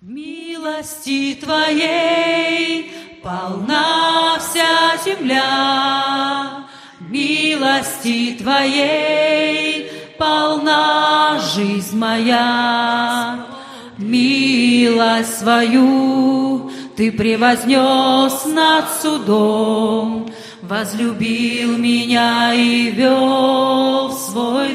Милости Твоей полна вся земля, милости Твоей полна жизнь моя. Милость свою Ты превознес над судом, возлюбил меня и вел в свой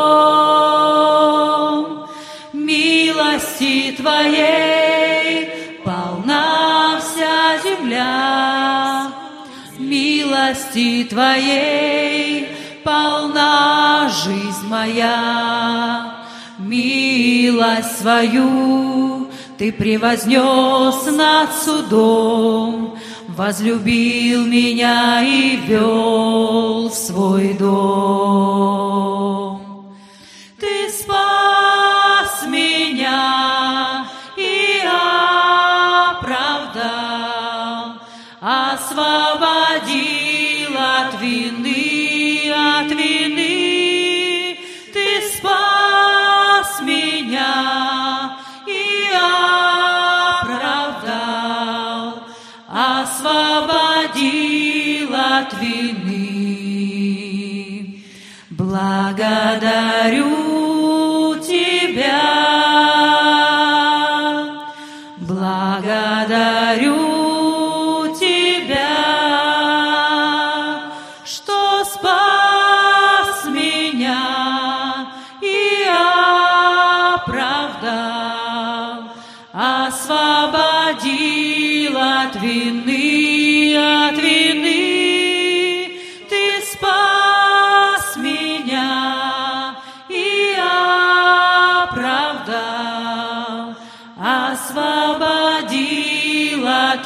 дом. Милости Твоей полна вся земля, милости Твоей полна жизнь моя. Милость свою Ты превознес над судом, возлюбил меня и вел в свой дом. Ты спас меня и оправдал, освободил от вины, от вины. Ты спас меня и оправдал, освободил от вины. Благодарю Тебя, благодарю Тебя, что спас меня и оправдал, освободил от вины, от вины. Ты спас меня и оправдал, освободил от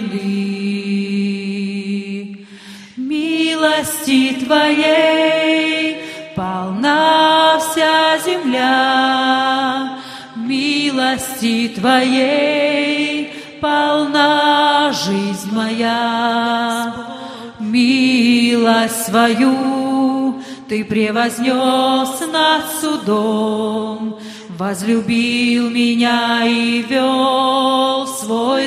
вины. Милости Твоей полна вся земля, милости Твоей полна жизнь моя. Милость свою Ты превознес над судом, возлюбил меня и вел в свой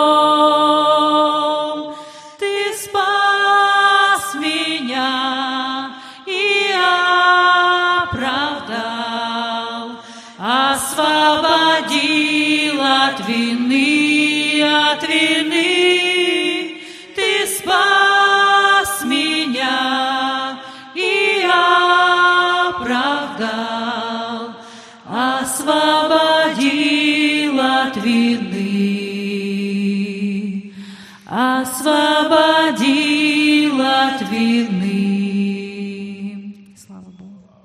дом. Ты спас меня и оправдал, освободил от вины, от вины. Ты спас меня и оправдал, освободил от вины, освободил от вины.